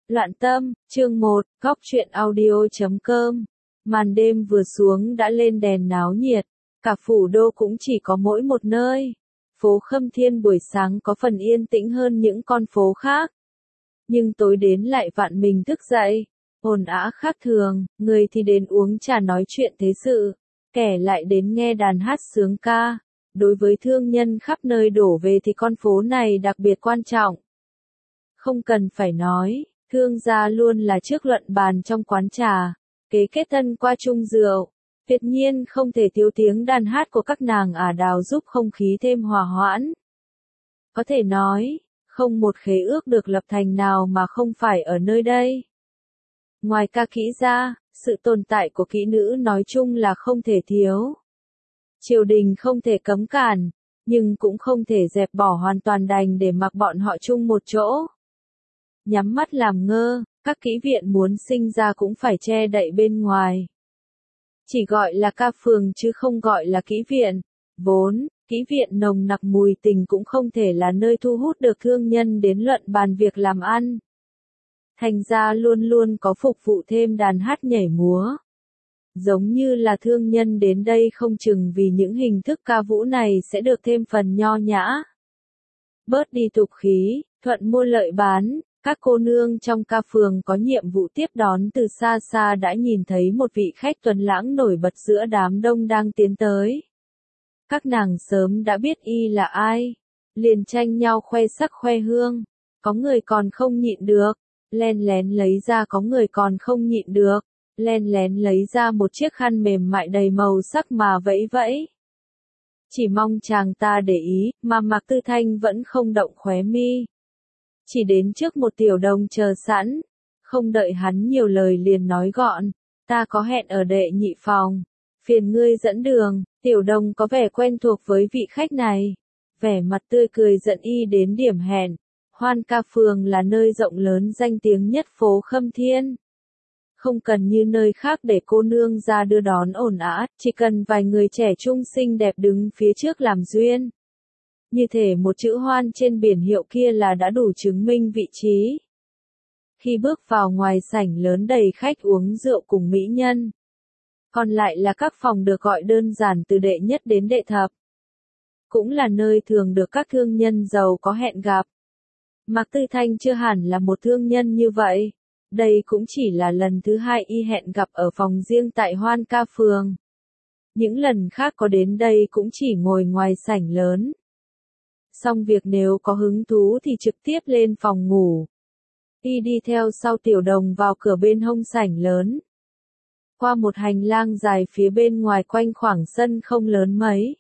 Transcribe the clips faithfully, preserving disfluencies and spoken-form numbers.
Loạn tâm, chương một, góc truyện audio chấm com. Màn đêm vừa xuống đã lên đèn náo nhiệt, cả phủ đô cũng chỉ có mỗi một nơi. Phố Khâm Thiên buổi sáng có phần yên tĩnh hơn những con phố khác. Nhưng tối đến lại vạn mình thức dậy, ồn ào khác thường, người thì đến uống trà nói chuyện thế sự, kẻ lại đến nghe đàn hát sướng ca. Đối với thương nhân khắp nơi đổ về thì con phố này đặc biệt quan trọng. Không cần phải nói, thương gia luôn là trước luận bàn trong quán trà, kế kết thân qua chung rượu. Tuyệt nhiên không thể thiếu tiếng đàn hát của các nàng ả đào giúp không khí thêm hòa hoãn. Có thể nói, không một khế ước được lập thành nào mà không phải ở nơi đây. Ngoài ca kỹ ra, sự tồn tại của kỹ nữ nói chung là không thể thiếu. Triều đình không thể cấm cản, nhưng cũng không thể dẹp bỏ hoàn toàn đành để mặc bọn họ chung một chỗ. Nhắm mắt làm ngơ, các kỹ viện muốn sinh ra cũng phải che đậy bên ngoài. Chỉ gọi là ca phường chứ không gọi là kỹ viện. Vốn, kỹ viện nồng nặc mùi tình cũng không thể là nơi thu hút được thương nhân đến luận bàn việc làm ăn. Thành ra luôn luôn có phục vụ thêm đàn hát nhảy múa. Giống như là thương nhân đến đây không chừng vì những hình thức ca vũ này sẽ được thêm phần nho nhã. Bớt đi tục khí, thuận mua lợi bán. Các cô nương trong ca phường có nhiệm vụ tiếp đón từ xa xa đã nhìn thấy một vị khách tuấn lãng nổi bật giữa đám đông đang tiến tới. Các nàng sớm đã biết y là ai, liền tranh nhau khoe sắc khoe hương, có người còn không nhịn được, len lén lấy ra có người còn không nhịn được, len lén lấy ra một chiếc khăn mềm mại đầy màu sắc mà vẫy vẫy. Chỉ mong chàng ta để ý, mà Mạc Tư Thanh vẫn không động khóe mi. Chỉ đến trước một tiểu đồng chờ sẵn, không đợi hắn nhiều lời liền nói gọn, ta có hẹn ở đệ nhị phòng, phiền ngươi dẫn đường. Tiểu đồng có vẻ quen thuộc với vị khách này, vẻ mặt tươi cười dẫn y đến điểm hẹn. Hoan Ca Phường là nơi rộng lớn danh tiếng nhất phố Khâm Thiên. Không cần như nơi khác để cô nương ra đưa đón ổn ào, chỉ cần vài người trẻ trung xinh đẹp đứng phía trước làm duyên. Như thể một chữ hoan trên biển hiệu kia là đã đủ chứng minh vị trí. Khi bước vào ngoài sảnh lớn đầy khách uống rượu cùng mỹ nhân. Còn lại là các phòng được gọi đơn giản từ đệ nhất đến đệ thập. Cũng là nơi thường được các thương nhân giàu có hẹn gặp. Mạc Tư Thanh chưa hẳn là một thương nhân như vậy. Đây cũng chỉ là lần thứ hai y hẹn gặp ở phòng riêng tại Hoan Ca Phường. Những lần khác có đến đây cũng chỉ ngồi ngoài sảnh lớn. Xong việc nếu có hứng thú thì trực tiếp lên phòng ngủ. Y đi theo sau tiểu đồng vào cửa bên hông sảnh lớn. Qua một hành lang dài phía bên ngoài quanh khoảng sân không lớn mấy.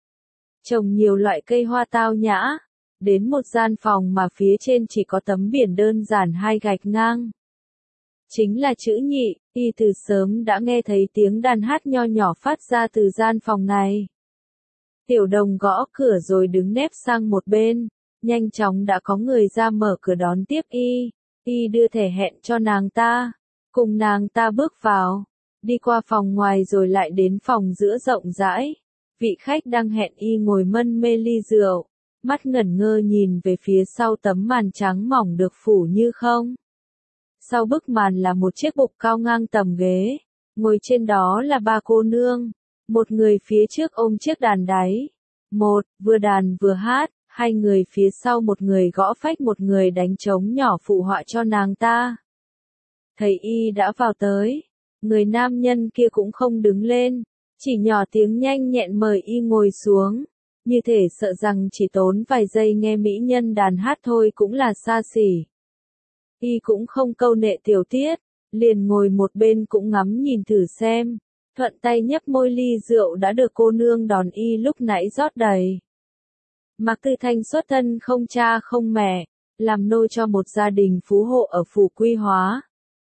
Trồng nhiều loại cây hoa tao nhã. Đến một gian phòng mà phía trên chỉ có tấm biển đơn giản hai gạch ngang. Chính là chữ nhị, y từ sớm đã nghe thấy tiếng đàn hát nho nhỏ phát ra từ gian phòng này. Tiểu đồng gõ cửa rồi đứng nép sang một bên, nhanh chóng đã có người ra mở cửa đón tiếp y, y đưa thẻ hẹn cho nàng ta, cùng nàng ta bước vào, đi qua phòng ngoài rồi lại đến phòng giữa rộng rãi, vị khách đang hẹn y ngồi mân mê ly rượu, mắt ngẩn ngơ nhìn về phía sau tấm màn trắng mỏng được phủ như không. Sau bức màn là một chiếc bục cao ngang tầm ghế, ngồi trên đó là ba cô nương. Một người phía trước ôm chiếc đàn đáy. Một, vừa đàn vừa hát, hai người phía sau một người gõ phách một người đánh trống nhỏ phụ họa cho nàng ta. Thấy y đã vào tới, người nam nhân kia cũng không đứng lên, chỉ nhỏ tiếng nhanh nhẹn mời y ngồi xuống, như thể sợ rằng chỉ tốn vài giây nghe mỹ nhân đàn hát thôi cũng là xa xỉ. Y cũng không câu nệ tiểu tiết, liền ngồi một bên cũng ngắm nhìn thử xem. Thuận tay nhấp môi ly rượu đã được cô nương đón y lúc nãy rót đầy. Mạc Tư Thanh xuất thân không cha không mẹ, làm nô cho một gia đình phú hộ ở phủ Quy Hóa.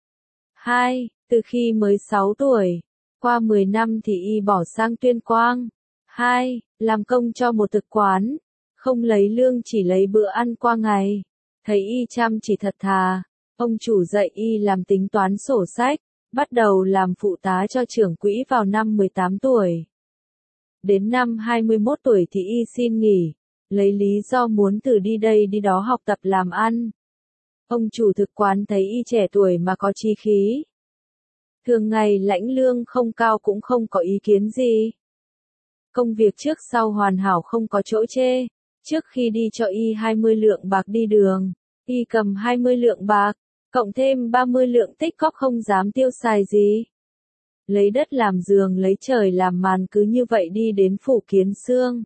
Hai, từ khi mới sáu tuổi, qua mười năm thì y bỏ sang Tuyên Quang. Hai, làm công cho một thực quán, không lấy lương chỉ lấy bữa ăn qua ngày. Thấy y chăm chỉ thật thà, ông chủ dạy y làm tính toán sổ sách. Bắt đầu làm phụ tá cho trưởng quỹ vào năm mười tám tuổi. Đến năm hai mươi mốt tuổi thì y xin nghỉ, lấy lý do muốn từ đi đây đi đó học tập làm ăn. Ông chủ thực quán thấy y trẻ tuổi mà có chí khí. Thường ngày lãnh lương không cao cũng không có ý kiến gì. Công việc trước sau hoàn hảo không có chỗ chê. Trước khi đi cho y hai mươi lượng bạc đi đường, y cầm hai mươi lượng bạc, cộng thêm ba mươi lượng tích cóp không dám tiêu xài gì. Lấy đất làm giường lấy trời làm màn cứ như vậy đi đến phủ Kiến Xương.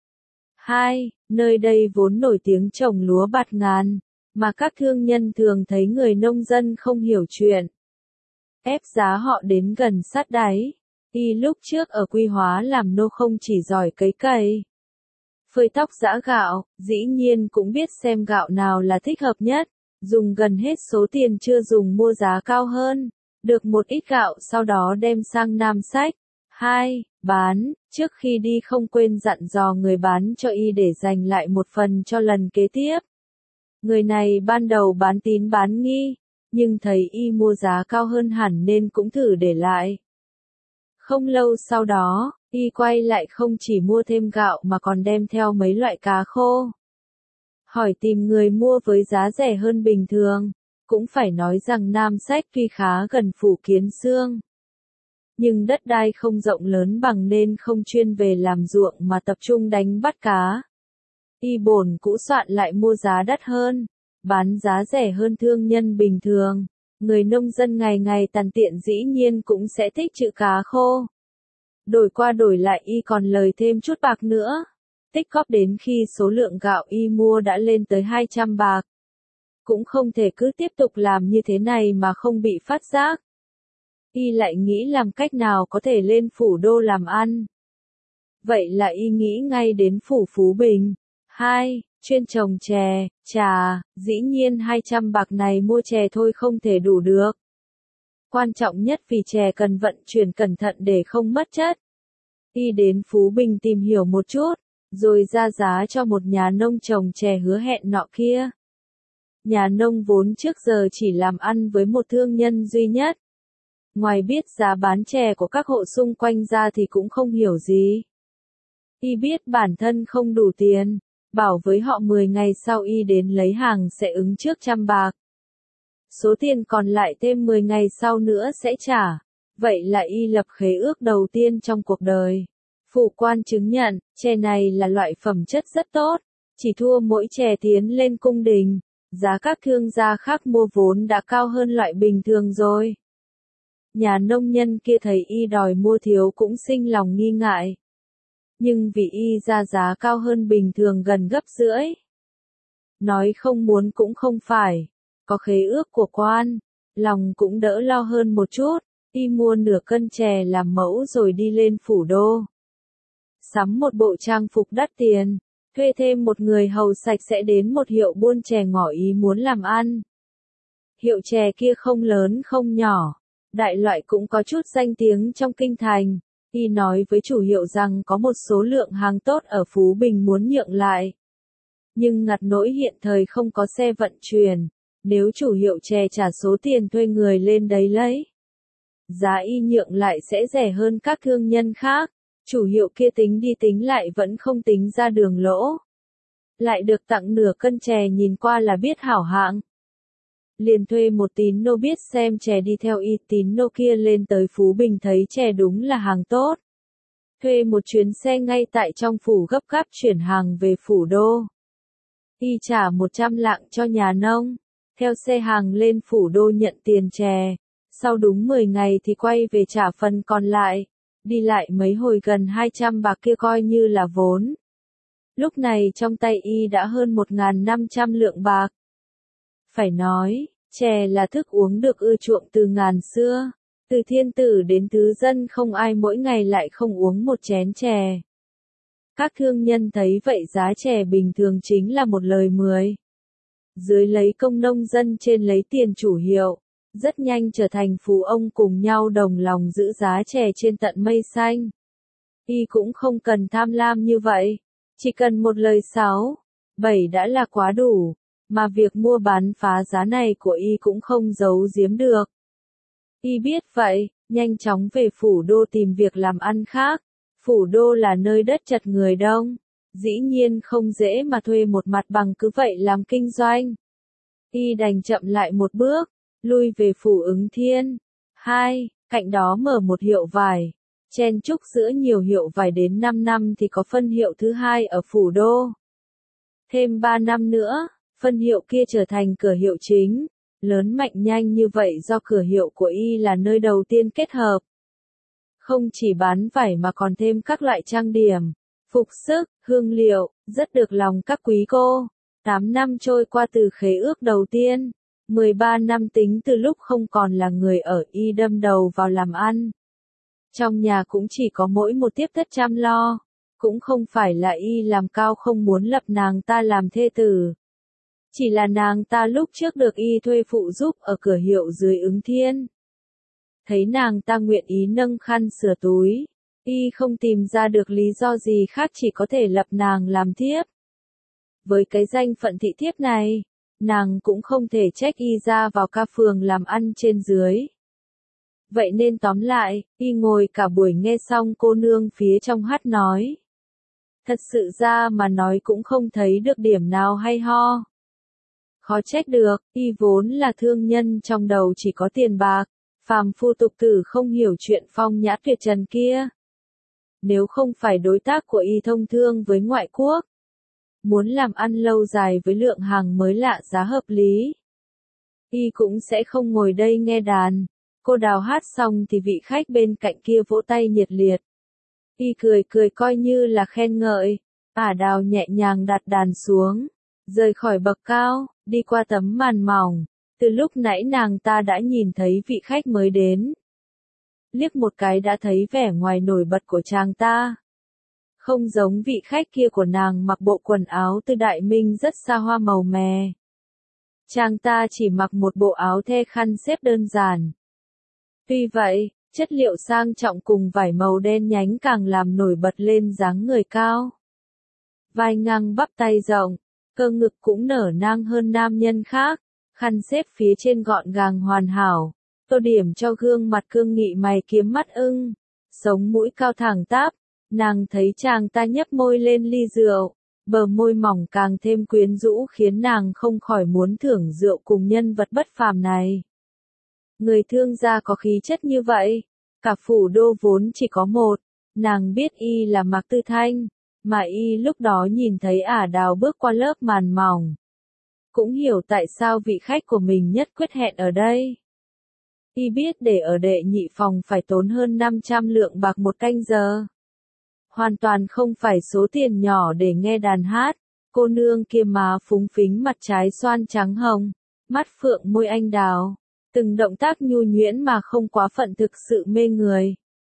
hai. Nơi đây vốn nổi tiếng trồng lúa bạt ngàn, mà các thương nhân thường thấy người nông dân không hiểu chuyện, ép giá họ đến gần sát đáy. Y lúc trước ở Quy Hóa làm nô không chỉ giỏi cấy cày, phơi tóc giã gạo, dĩ nhiên cũng biết xem gạo nào là thích hợp nhất, dùng gần hết số tiền chưa dùng mua giá cao hơn, được một ít gạo sau đó đem sang Nam Sách. hai. Bán, trước khi đi không quên dặn dò người bán cho y để dành lại một phần cho lần kế tiếp. Người này ban đầu bán tín bán nghi, nhưng thấy y mua giá cao hơn hẳn nên cũng thử để lại. Không lâu sau đó, y quay lại không chỉ mua thêm gạo mà còn đem theo mấy loại cá khô. Hỏi tìm người mua với giá rẻ hơn bình thường, cũng phải nói rằng Nam Sách tuy khá gần phủ Kiến Xương, nhưng đất đai không rộng lớn bằng nên không chuyên về làm ruộng mà tập trung đánh bắt cá. Y bổn cũ soạn lại mua giá đắt hơn, bán giá rẻ hơn thương nhân bình thường. Người nông dân ngày ngày tàn tiện dĩ nhiên cũng sẽ thích chữ cá khô. Đổi qua đổi lại y còn lời thêm chút bạc nữa. Tích cóp đến khi số lượng gạo y mua đã lên tới hai trăm bạc. Cũng không thể cứ tiếp tục làm như thế này mà không bị phát giác. Y lại nghĩ làm cách nào có thể lên phủ đô làm ăn. Vậy là y nghĩ ngay đến phủ Phú Bình. hai. Chuyên trồng chè, trà, dĩ nhiên hai trăm bạc này mua chè thôi không thể đủ được. Quan trọng nhất vì chè cần vận chuyển cẩn thận để không mất chất. Y đến Phú Bình tìm hiểu một chút, rồi ra giá cho một nhà nông trồng chè hứa hẹn nọ kia. Nhà nông vốn trước giờ chỉ làm ăn với một thương nhân duy nhất. Ngoài biết giá bán chè của các hộ xung quanh ra thì cũng không hiểu gì. Y biết bản thân không đủ tiền, bảo với họ mười ngày sau y đến lấy hàng sẽ ứng trước trăm bạc. Số tiền còn lại thêm mười ngày sau nữa sẽ trả. Vậy là y lập khế ước đầu tiên trong cuộc đời. Phủ quan chứng nhận, chè này là loại phẩm chất rất tốt, chỉ thua mỗi chè tiến lên cung đình, giá các thương gia khác mua vốn đã cao hơn loại bình thường rồi. Nhà nông nhân kia thấy y đòi mua thiếu cũng sinh lòng nghi ngại. Nhưng vì y ra giá cao hơn bình thường gần gấp rưỡi. Nói không muốn cũng không phải, có khế ước của quan, lòng cũng đỡ lo hơn một chút, y mua nửa cân chè làm mẫu rồi đi lên phủ đô. Sắm một bộ trang phục đắt tiền, thuê thêm một người hầu sạch sẽ đến một hiệu buôn chè ngỏ ý muốn làm ăn. Hiệu chè kia không lớn không nhỏ, đại loại cũng có chút danh tiếng trong kinh thành. Y nói với chủ hiệu rằng có một số lượng hàng tốt ở Phú Bình muốn nhượng lại. Nhưng ngặt nỗi hiện thời không có xe vận chuyển, nếu chủ hiệu chè trả số tiền thuê người lên đấy lấy. Giá y nhượng lại sẽ rẻ hơn các thương nhân khác, chủ hiệu kia tính đi tính lại vẫn không tính ra đường lỗ. Lại được tặng nửa cân chè nhìn qua là biết hảo hạng. Liền thuê một tín nô biết xem chè đi theo y, tín nô kia lên tới Phú Bình thấy chè đúng là hàng tốt. Thuê một chuyến xe ngay tại trong phủ gấp gáp chuyển hàng về phủ đô. Y trả một trăm lạng cho nhà nông, theo xe hàng lên phủ đô nhận tiền chè, sau đúng mười ngày thì quay về trả phần còn lại, đi lại mấy hồi gần hai trăm bạc kia coi như là vốn. Lúc này trong tay y đã hơn một nghìn năm trăm lượng bạc. Phải nói, chè là thức uống được ưa chuộng từ ngàn xưa, từ thiên tử đến tứ dân không ai mỗi ngày lại không uống một chén chè. Các thương nhân thấy vậy giá chè bình thường chính là một lời mười. Dưới lấy công nông dân trên lấy tiền chủ hiệu, rất nhanh trở thành phú ông cùng nhau đồng lòng giữ giá chè trên tận mây xanh. Y cũng không cần tham lam như vậy, chỉ cần một lời sáu, bảy đã là quá đủ. Mà việc mua bán phá giá này của y cũng không giấu giếm được. Y biết vậy, nhanh chóng về phủ đô tìm việc làm ăn khác. Phủ đô là nơi đất chật người đông, dĩ nhiên không dễ mà thuê một mặt bằng cứ vậy làm kinh doanh. Y đành chậm lại một bước, lui về phủ Ứng Thiên. Hai, cạnh đó mở một hiệu vải. Chen chúc giữa nhiều hiệu vải đến năm năm thì có phân hiệu thứ hai ở phủ đô. Thêm ba năm nữa, phân hiệu kia trở thành cửa hiệu chính. Lớn mạnh nhanh như vậy do cửa hiệu của Y là nơi đầu tiên kết hợp. Không chỉ bán vải mà còn thêm các loại trang điểm, phục sức, hương liệu, rất được lòng các quý cô. Tám năm trôi qua từ khế ước đầu tiên, mười ba năm tính từ lúc không còn là người ở Y đâm đầu vào làm ăn. Trong nhà cũng chỉ có mỗi một tiếp thất chăm lo, cũng không phải là Y làm cao không muốn lập nàng ta làm thê tử. Chỉ là nàng ta lúc trước được Y thuê phụ giúp ở cửa hiệu dưới Ứng Thiên. Thấy nàng ta nguyện ý nâng khăn sửa túi, Y không tìm ra được lý do gì khác chỉ có thể lập nàng làm thiếp. Với cái danh phận thị thiếp này, nàng cũng không thể trách Y ra vào ca phường làm ăn trên dưới. Vậy nên tóm lại, Y ngồi cả buổi nghe xong cô nương phía trong hát nói. Thật sự ra mà nói cũng không thấy được điểm nào hay ho. Khó trách được, Y vốn là thương nhân trong đầu chỉ có tiền bạc, phàm phu tục tử không hiểu chuyện phong nhã tuyệt trần kia. Nếu không phải đối tác của Y thông thương với ngoại quốc, muốn làm ăn lâu dài với lượng hàng mới lạ giá hợp lý, Y cũng sẽ không ngồi đây nghe đàn. Cô Đào hát xong thì vị khách bên cạnh kia vỗ tay nhiệt liệt. Y cười cười coi như là khen ngợi. Ả Đào nhẹ nhàng đặt đàn xuống, rời khỏi bậc cao, đi qua tấm màn mỏng. Từ lúc nãy nàng ta đã nhìn thấy vị khách mới đến. Liếc một cái đã thấy vẻ ngoài nổi bật của chàng ta. Không giống vị khách kia của nàng mặc bộ quần áo từ Đại Minh rất xa hoa màu mè. Chàng ta chỉ mặc một bộ áo the khăn xếp đơn giản. Tuy vậy, chất liệu sang trọng cùng vải màu đen nhánh càng làm nổi bật lên dáng người cao. Vai ngang bắp tay rộng, cơ ngực cũng nở nang hơn nam nhân khác, khăn xếp phía trên gọn gàng hoàn hảo, tô điểm cho gương mặt cương nghị mày kiếm mắt ưng, sống mũi cao thẳng tắp. Nàng thấy chàng ta nhấp môi lên ly rượu, bờ môi mỏng càng thêm quyến rũ khiến nàng không khỏi muốn thưởng rượu cùng nhân vật bất phàm này. Người thương gia có khí chất như vậy, cả phủ đô vốn chỉ có một, nàng biết Y là Mạc Tư Thanh, mà Y lúc đó nhìn thấy Ả Đào bước qua lớp màn mỏng. Cũng hiểu tại sao vị khách của mình nhất quyết hẹn ở đây. Y biết để ở đệ nhị phòng phải tốn hơn năm trăm lượng bạc một canh giờ. Hoàn toàn không phải số tiền nhỏ để nghe đàn hát. Cô nương kia má phúng phính mặt trái xoan trắng hồng, mắt phượng môi anh đào. Từng động tác nhu nhuyễn mà không quá phận thực sự mê người.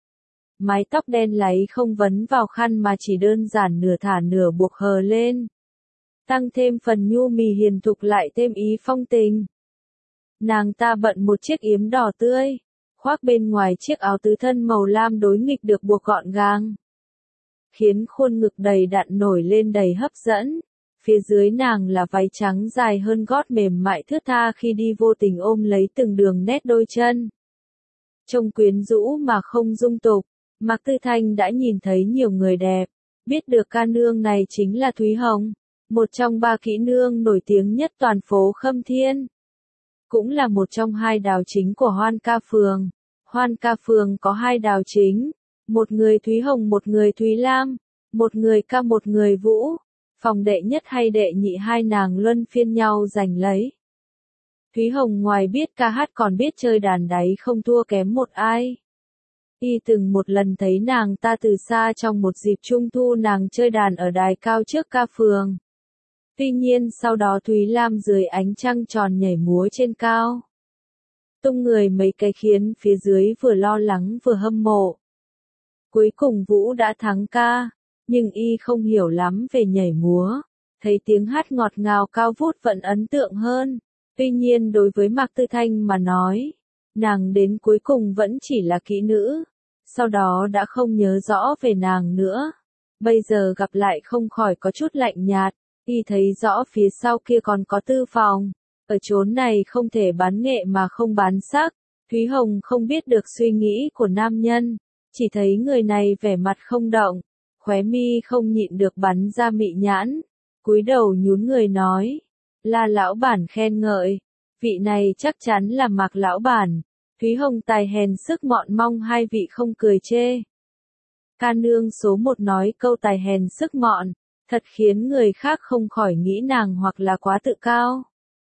Mái tóc đen láy không vấn vào khăn mà chỉ đơn giản nửa thả nửa buộc hờ lên. Tăng thêm phần nhu mì hiền thục lại thêm ý phong tình. Nàng ta bận một chiếc yếm đỏ tươi, khoác bên ngoài chiếc áo tứ thân màu lam đối nghịch được buộc gọn gàng. Khiến khuôn ngực đầy đặn nổi lên đầy hấp dẫn. Phía dưới nàng là váy trắng dài hơn gót mềm mại thướt tha khi đi vô tình ôm lấy từng đường nét đôi chân. Trông quyến rũ mà không dung tục, Mạc Tư Thanh đã nhìn thấy nhiều người đẹp, biết được ca nương này chính là Thúy Hồng, một trong ba kỹ nương nổi tiếng nhất toàn phố Khâm Thiên. Cũng là một trong hai đào chính của Hoan Ca Phường. Hoan Ca Phường có hai đào chính, một người Thúy Hồng một người Thúy Lam, một người ca một người vũ. Phòng đệ nhất hay đệ nhị hai nàng luân phiên nhau giành lấy. Thúy Hồng ngoài biết ca hát còn biết chơi đàn đáy không thua kém một ai. Y từng một lần thấy nàng ta từ xa trong một dịp trung thu nàng chơi đàn ở đài cao trước ca phường. Tuy nhiên sau đó Thúy Lam dưới ánh trăng tròn nhảy múa trên cao. Tung người mấy cái khiến phía dưới vừa lo lắng vừa hâm mộ. Cuối cùng Vũ đã thắng ca. Nhưng Y không hiểu lắm về nhảy múa, thấy tiếng hát ngọt ngào cao vút vẫn ấn tượng hơn. Tuy nhiên đối với Mạc Tư Thanh mà nói, nàng đến cuối cùng vẫn chỉ là kỹ nữ, sau đó đã không nhớ rõ về nàng nữa. Bây giờ gặp lại không khỏi có chút lạnh nhạt, Y thấy rõ phía sau kia còn có tư phòng. Ở chốn này không thể bán nghệ mà không bán sắc. Thúy Hồng không biết được suy nghĩ của nam nhân, chỉ thấy người này vẻ mặt không động. Khóe mi không nhịn được bắn ra mị nhãn, cúi đầu nhún người nói, La lão bản khen ngợi. Vị này chắc chắn là Mạc lão bản. Thúy Hồng tài hèn sức mọn, mong hai vị không cười chê. Ca nương số một nói câu tài hèn sức mọn, thật khiến người khác không khỏi nghĩ nàng hoặc là quá tự cao,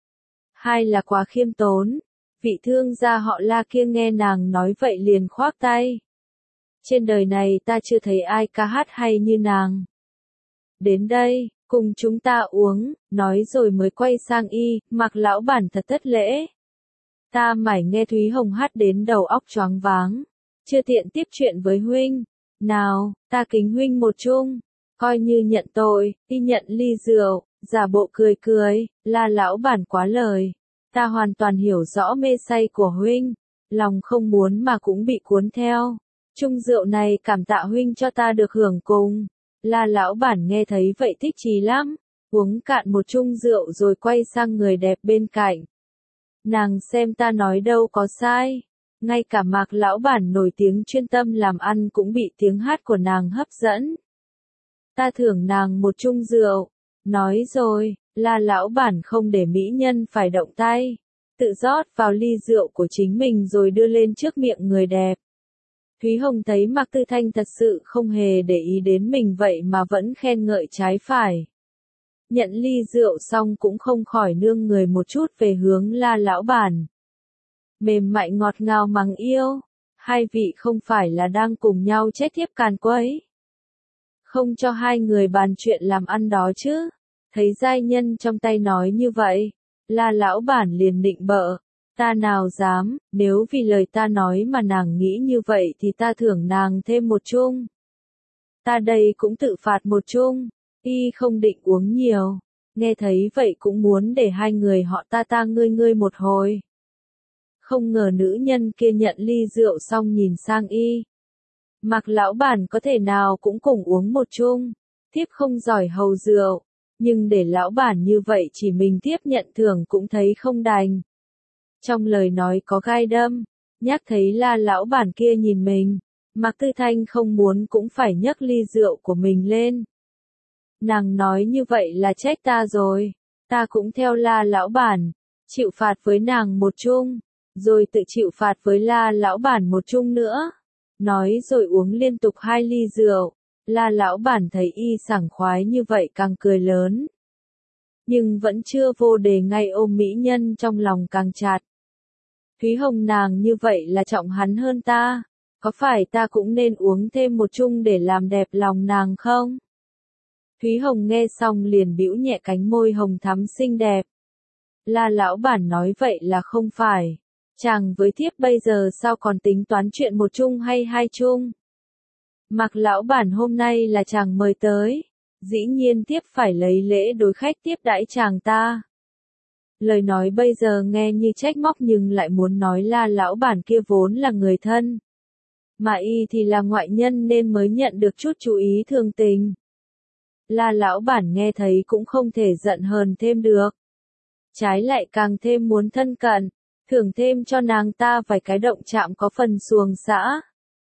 hai là quá khiêm tốn. Vị thương gia họ La kia nghe nàng nói vậy liền khoác tay. Trên đời này ta chưa thấy ai ca hát hay như nàng. Đến đây, cùng chúng ta uống, nói rồi mới quay sang y, Mạc lão bản thật thất lễ. Ta mải nghe Thúy Hồng hát đến đầu óc choáng váng, chưa tiện tiếp chuyện với huynh. Nào, ta kính huynh một chung, coi như nhận tội, y nhận ly rượu, giả bộ cười cười, La lão bản quá lời. Ta hoàn toàn hiểu rõ mê say của huynh, lòng không muốn mà cũng bị cuốn theo. Chung rượu này cảm tạ huynh cho ta được hưởng cùng. La lão bản nghe thấy vậy thích chí lắm, uống cạn một chung rượu rồi quay sang người đẹp bên cạnh. Nàng xem ta nói đâu có sai, ngay cả Mạc lão bản nổi tiếng chuyên tâm làm ăn cũng bị tiếng hát của nàng hấp dẫn. Ta thưởng nàng một chung rượu. Nói rồi, La lão bản không để mỹ nhân phải động tay, tự rót vào ly rượu của chính mình rồi đưa lên trước miệng người đẹp. Thúy Hồng thấy Mạc Tư Thanh thật sự không hề để ý đến mình vậy mà vẫn khen ngợi trái phải. Nhận ly rượu xong cũng không khỏi nương người một chút về hướng La lão bản. Mềm mại ngọt ngào mắng yêu, hai vị không phải là đang cùng nhau chết thiếp càn quấy. Không cho hai người bàn chuyện làm ăn đó chứ. Thấy giai nhân trong tay nói như vậy, La lão bản liền định bợ. Ta nào dám, nếu vì lời ta nói mà nàng nghĩ như vậy thì ta thưởng nàng thêm một chung. Ta đây cũng tự phạt một chung, y không định uống nhiều, nghe thấy vậy cũng muốn để hai người họ ta ta ngươi ngươi một hồi. Không ngờ nữ nhân kia nhận ly rượu xong nhìn sang y. Mạc lão bản có thể nào cũng cùng uống một chung, thiếp không giỏi hầu rượu, nhưng để lão bản như vậy chỉ mình thiếp nhận thưởng cũng thấy không đành. Trong lời nói có gai đâm, nhắc thấy La lão bản kia nhìn mình, Mạc Tư Thanh không muốn cũng phải nhấc ly rượu của mình lên. Nàng nói như vậy là trách ta rồi, ta cũng theo La lão bản, chịu phạt với nàng một chung, rồi tự chịu phạt với La lão bản một chung nữa. Nói rồi uống liên tục hai ly rượu, La lão bản thấy y sảng khoái như vậy càng cười lớn. Nhưng vẫn chưa vô đề ngay ôm mỹ nhân trong lòng càng chặt. Thúy Hồng nàng như vậy là trọng hắn hơn ta, có phải ta cũng nên uống thêm một chung để làm đẹp lòng nàng không? Thúy Hồng nghe xong liền bĩu nhẹ cánh môi hồng thắm xinh đẹp. La lão bản nói vậy là không phải. Chàng với thiếp bây giờ sao còn tính toán chuyện một chung hay hai chung? Mạc lão bản hôm nay là chàng mời tới, dĩ nhiên thiếp phải lấy lễ đối khách tiếp đãi chàng ta. Lời nói bây giờ nghe như trách móc nhưng lại muốn nói La lão bản kia vốn là người thân, mà y thì là ngoại nhân nên mới nhận được chút chú ý thường tình. La lão bản nghe thấy cũng không thể giận hờn thêm được, trái lại càng thêm muốn thân cận, thưởng thêm cho nàng ta vài cái động chạm có phần xuồng xã.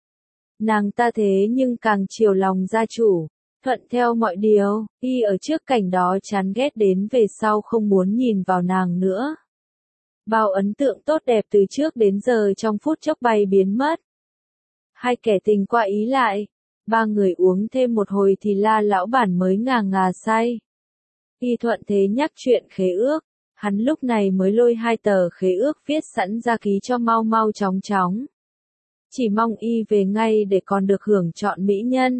Nàng ta thế nhưng càng chiều lòng gia chủ, thuận theo mọi điều, y ở trước cảnh đó chán ghét đến về sau không muốn nhìn vào nàng nữa. Bao ấn tượng tốt đẹp từ trước đến giờ trong phút chốc bay biến mất. Hai kẻ tình qua ý lại, ba người uống thêm một hồi thì La lão bản mới ngà ngà say. Y thuận thế nhắc chuyện khế ước, hắn lúc này mới lôi hai tờ khế ước viết sẵn ra ký cho mau mau chóng chóng. Chỉ mong y về ngay để còn được hưởng chọn mỹ nhân.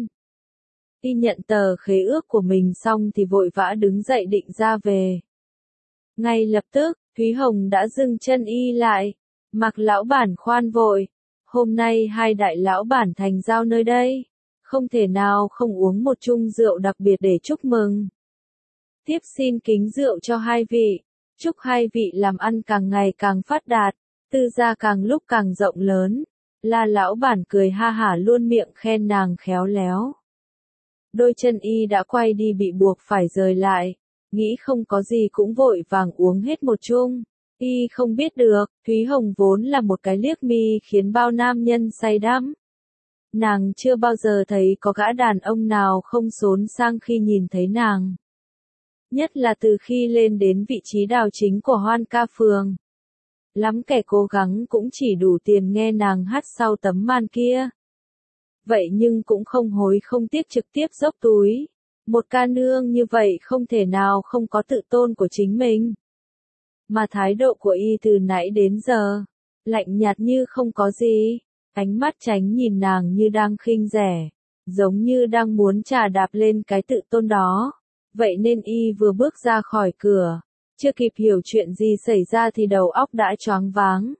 Y nhận tờ khế ước của mình xong thì vội vã đứng dậy định ra về. Ngay lập tức, Thúy Hồng đã dừng chân y lại. Mạc lão bản khoan vội, hôm nay hai đại lão bản thành giao nơi đây, không thể nào không uống một chung rượu đặc biệt để chúc mừng. Tiếp xin kính rượu cho hai vị, chúc hai vị làm ăn càng ngày càng phát đạt, tư gia càng lúc càng rộng lớn. La lão bản cười ha hả luôn miệng khen nàng khéo léo. Đôi chân y đã quay đi bị buộc phải rời lại, nghĩ không có gì cũng vội vàng uống hết một chung. Y không biết được, Thúy Hồng vốn là một cái liếc mi khiến bao nam nhân say đắm. Nàng chưa bao giờ thấy có gã đàn ông nào không xốn sang khi nhìn thấy nàng. Nhất là từ khi lên đến vị trí đào chính của Hoan Ca Phường. Lắm kẻ cố gắng cũng chỉ đủ tiền nghe nàng hát sau tấm màn kia. Vậy nhưng cũng không hối không tiếc trực tiếp dốc túi. Một ca nương như vậy không thể nào không có tự tôn của chính mình. Mà thái độ của y từ nãy đến giờ, lạnh nhạt như không có gì, ánh mắt tránh nhìn nàng như đang khinh rẻ, giống như đang muốn chà đạp lên cái tự tôn đó. Vậy nên y vừa bước ra khỏi cửa, chưa kịp hiểu chuyện gì xảy ra thì đầu óc đã choáng váng.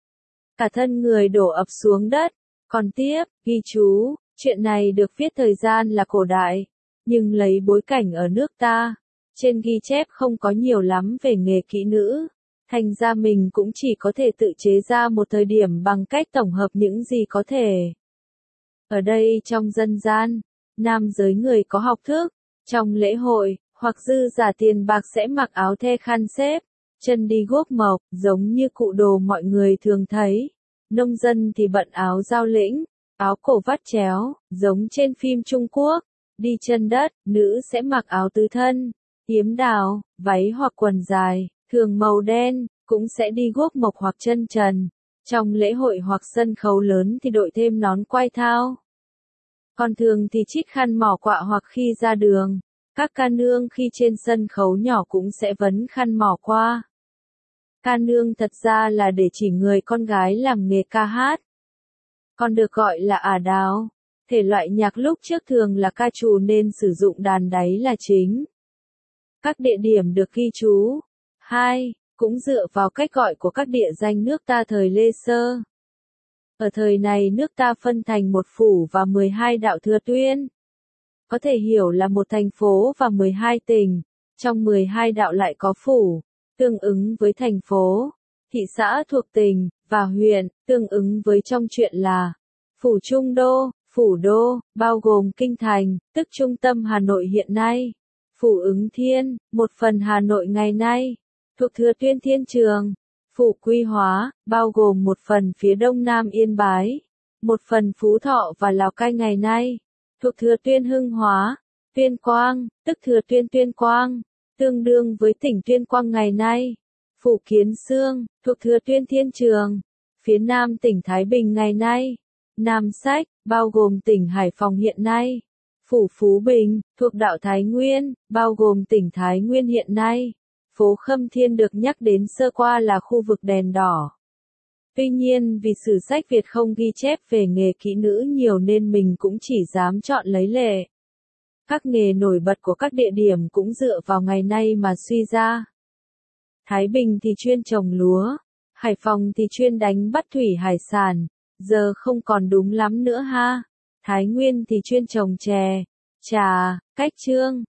Cả thân người đổ ập xuống đất. Còn tiếp, ghi chú, chuyện này được viết thời gian là cổ đại, nhưng lấy bối cảnh ở nước ta, trên ghi chép không có nhiều lắm về nghề kỹ nữ, thành ra mình cũng chỉ có thể tự chế ra một thời điểm bằng cách tổng hợp những gì có thể. Ở đây trong dân gian, nam giới người có học thức, trong lễ hội, hoặc dư giả tiền bạc sẽ mặc áo the khăn xếp, chân đi guốc mộc, giống như cụ đồ mọi người thường thấy. Nông dân thì bận áo giao lĩnh, áo cổ vắt chéo, giống trên phim Trung Quốc. Đi chân đất, nữ sẽ mặc áo tứ thân, yếm đào, váy hoặc quần dài, thường màu đen, cũng sẽ đi guốc mộc hoặc chân trần. Trong lễ hội hoặc sân khấu lớn thì đội thêm nón quai thao. Còn thường thì chít khăn mỏ quạ hoặc khi ra đường, các ca nương khi trên sân khấu nhỏ cũng sẽ vấn khăn mỏ qua. Ca nương thật ra là để chỉ người con gái làm nghề ca hát. Còn được gọi là ả đào. Thể loại nhạc lúc trước thường là ca trù nên sử dụng đàn đáy là chính. Các địa điểm được ghi chú. hai. Cũng dựa vào cách gọi của các địa danh nước ta thời Lê Sơ. Ở thời này nước ta phân thành một phủ và mười hai đạo thừa tuyên. Có thể hiểu là một thành phố và mười hai tỉnh. Trong mười hai đạo lại có phủ, tương ứng với thành phố, thị xã thuộc tỉnh, và huyện, tương ứng với trong truyện là phủ Trung Đô, phủ Đô, bao gồm kinh thành, tức trung tâm Hà Nội hiện nay, phủ Ứng Thiên, một phần Hà Nội ngày nay, thuộc Thừa Tuyên Thiên Trường, phủ Quy Hóa, bao gồm một phần phía đông nam Yên Bái, một phần Phú Thọ và Lào Cai ngày nay, thuộc Thừa Tuyên Hưng Hóa, Tuyên Quang, tức Thừa Tuyên Tuyên Quang, tương đương với tỉnh Tuyên Quang ngày nay, phủ Kiến Xương, thuộc Thừa Tuyên Thiên Trường, phía nam tỉnh Thái Bình ngày nay, Nam Sách, bao gồm tỉnh Hải Phòng hiện nay, phủ Phú Bình, thuộc đạo Thái Nguyên, bao gồm tỉnh Thái Nguyên hiện nay, phố Khâm Thiên được nhắc đến sơ qua là khu vực đèn đỏ. Tuy nhiên vì sử sách Việt không ghi chép về nghề kỹ nữ nhiều nên mình cũng chỉ dám chọn lấy lệ. Các nghề nổi bật của các địa điểm cũng dựa vào ngày nay mà suy ra. Thái Bình thì chuyên trồng lúa, Hải Phòng thì chuyên đánh bắt thủy hải sản, giờ không còn đúng lắm nữa ha. Thái Nguyên thì chuyên trồng chè, trà, cách trương,